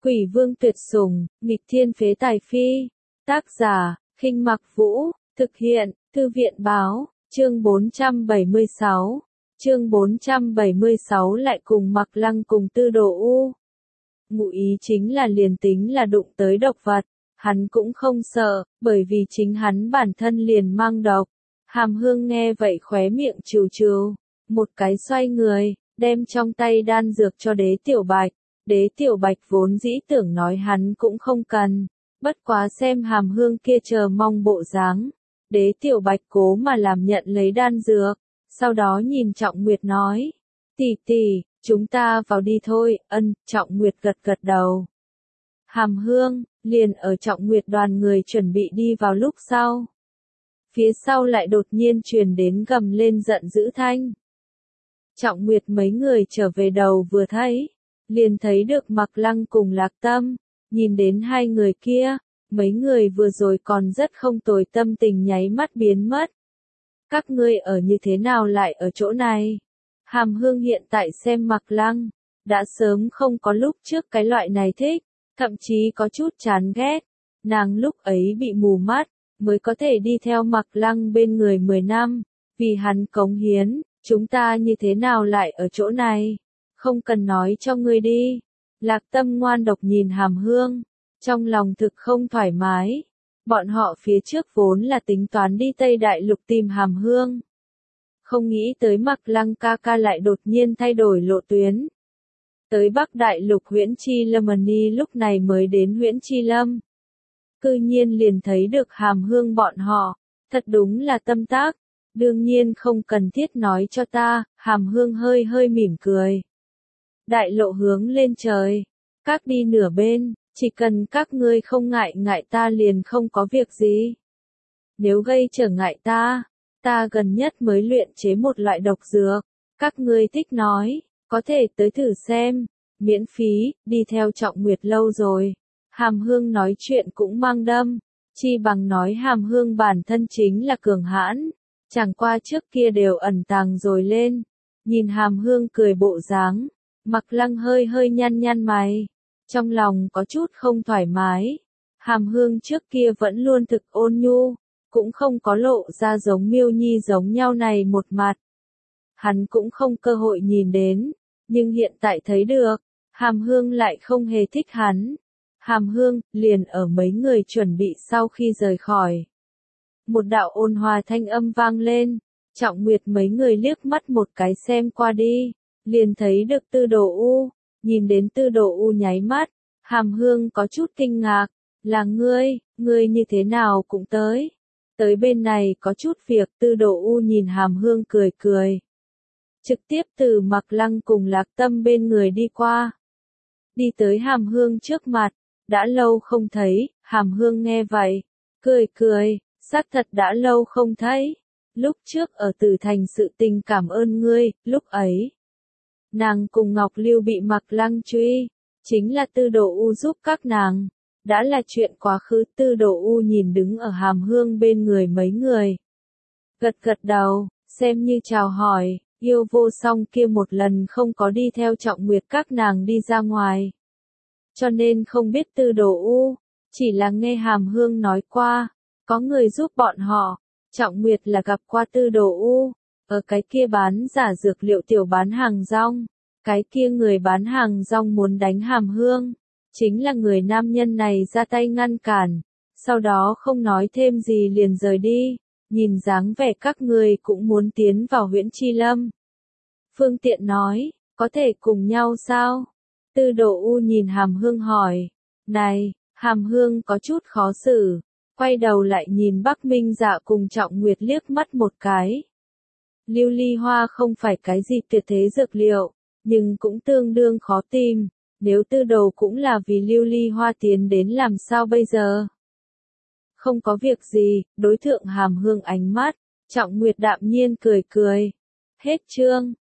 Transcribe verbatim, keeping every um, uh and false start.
Quỷ vương tuyệt sủng, nghịch thiên phế tài phi. Tác giả, Khinh Mặc Vũ, thực hiện, Thư viện báo, chương bốn trăm bảy mươi sáu. Chương bốn trăm bảy mươi sáu lại cùng Mặc Lăng cùng Tư Đồ U. Ngụ ý chính là liền tính là đụng tới độc vật, hắn cũng không sợ, bởi vì chính hắn bản thân liền mang độc. Hàm Hương nghe vậy khóe miệng trừ trừ, một cái xoay người, đem trong tay đan dược cho Đế Tiểu Bạch. Đế Tiểu Bạch vốn dĩ tưởng nói hắn cũng không cần, bất quá xem Hàm Hương kia chờ mong bộ dáng, Đế Tiểu Bạch cố mà làm nhận lấy đan dược, sau đó nhìn Trọng Nguyệt nói, tỷ tỷ, chúng ta vào đi thôi. Ân, Trọng Nguyệt gật gật đầu. Hàm Hương, liền ở Trọng Nguyệt đoàn người chuẩn bị đi vào lúc sau. Phía sau lại đột nhiên truyền đến gầm lên giận dữ thanh. Trọng Nguyệt mấy người trở về đầu vừa thấy, liền thấy được Mặc Lăng cùng Lạc Tâm, nhìn đến hai người kia, mấy người vừa rồi còn rất không tồi tâm tình nháy mắt biến mất. Các ngươi ở như thế nào lại ở chỗ này? Hàm Hương hiện tại xem Mặc Lăng, đã sớm không có lúc trước cái loại này thích, thậm chí có chút chán ghét. Nàng lúc ấy bị mù mắt, mới có thể đi theo Mặc Lăng bên người mười năm, vì hắn cống hiến, chúng ta như thế nào lại ở chỗ này? Không cần nói cho ngươi đi. Lạc Tâm ngoan độc nhìn Hàm Hương, trong lòng thực không thoải mái. Bọn họ phía trước vốn là tính toán đi Tây Đại Lục tìm Hàm Hương. Không nghĩ tới Mặc Lăng ca ca lại đột nhiên thay đổi lộ tuyến. Tới Bắc Đại Lục Huyễn Chi Lâm lúc này mới đến Huyễn Chi Lâm. Cư nhiên liền thấy được Hàm Hương bọn họ, thật đúng là tâm tác. Đương nhiên không cần thiết nói cho ta. Hàm Hương hơi hơi mỉm cười. Đại lộ hướng lên trời, các đi nửa bên, chỉ cần các ngươi không ngại ngại ta liền không có việc gì. Nếu gây trở ngại ta, ta gần nhất mới luyện chế một loại độc dược, các ngươi thích nói, có thể tới thử xem, miễn phí, đi theo Trọng Nguyệt lâu rồi. Hàm Hương nói chuyện cũng mang đâm, chi bằng nói Hàm Hương bản thân chính là cường hãn, chẳng qua trước kia đều ẩn tàng rồi lên. Nhìn Hàm Hương cười bộ dáng, Mặc Lăng hơi hơi nhăn nhăn mày, trong lòng có chút không thoải mái. Hàm Hương trước kia vẫn luôn thực ôn nhu, cũng không có lộ ra giống Miêu Nhi giống nhau này một mặt. Hắn cũng không cơ hội nhìn đến, nhưng hiện tại thấy được, Hàm Hương lại không hề thích hắn. Hàm Hương, liền ở mấy người chuẩn bị sau khi rời khỏi. Một đạo ôn hòa thanh âm vang lên, Trọng Nguyệt mấy người liếc mắt một cái xem qua đi. Liền thấy được Tư Đồ U, nhìn đến Tư Đồ U nháy mắt, Hàm Hương có chút kinh ngạc, là ngươi, ngươi như thế nào cũng tới. Tới bên này có chút việc. Tư Đồ U nhìn Hàm Hương cười cười. Trực tiếp từ Mặc Lăng cùng Lạc Tâm bên người đi qua. Đi tới Hàm Hương trước mặt, đã lâu không thấy. Hàm Hương nghe vậy, cười cười, xác thật đã lâu không thấy. Lúc trước ở Tử Thành sự tình cảm ơn ngươi, lúc ấy. Nàng cùng Ngọc Lưu bị Mặc Lăng truy, chính là Tư Đồ U giúp các nàng, đã là chuyện quá khứ. Tư Đồ U nhìn đứng ở Hàm Hương bên người mấy người, gật gật đầu, xem như chào hỏi. Yêu Vô Song kia một lần không có đi theo Trọng Nguyệt các nàng đi ra ngoài, cho nên không biết Tư Đồ U, chỉ là nghe Hàm Hương nói qua, có người giúp bọn họ. Trọng Nguyệt là gặp qua Tư Đồ U, ở cái kia bán giả dược liệu tiểu bán hàng rong, cái kia người bán hàng rong muốn đánh Hàm Hương, chính là người nam nhân này ra tay ngăn cản, sau đó không nói thêm gì liền rời đi. Nhìn dáng vẻ các ngươi cũng muốn tiến vào Huyễn Chi Lâm. Phương Tiện nói, có thể cùng nhau sao? Tư Đồ U nhìn Hàm Hương hỏi, này, Hàm Hương có chút khó xử, quay đầu lại nhìn Bắc Minh Dạ cùng Trọng Nguyệt liếc mắt một cái. Lưu ly hoa không phải cái gì tuyệt thế dược liệu, nhưng cũng tương đương khó tìm, nếu Tư Đồ cũng là vì lưu ly hoa tiến đến làm sao bây giờ? Không có việc gì, đối thượng Hàm Hương ánh mắt, Trọng Nguyệt đạm nhiên cười cười. Hết chương.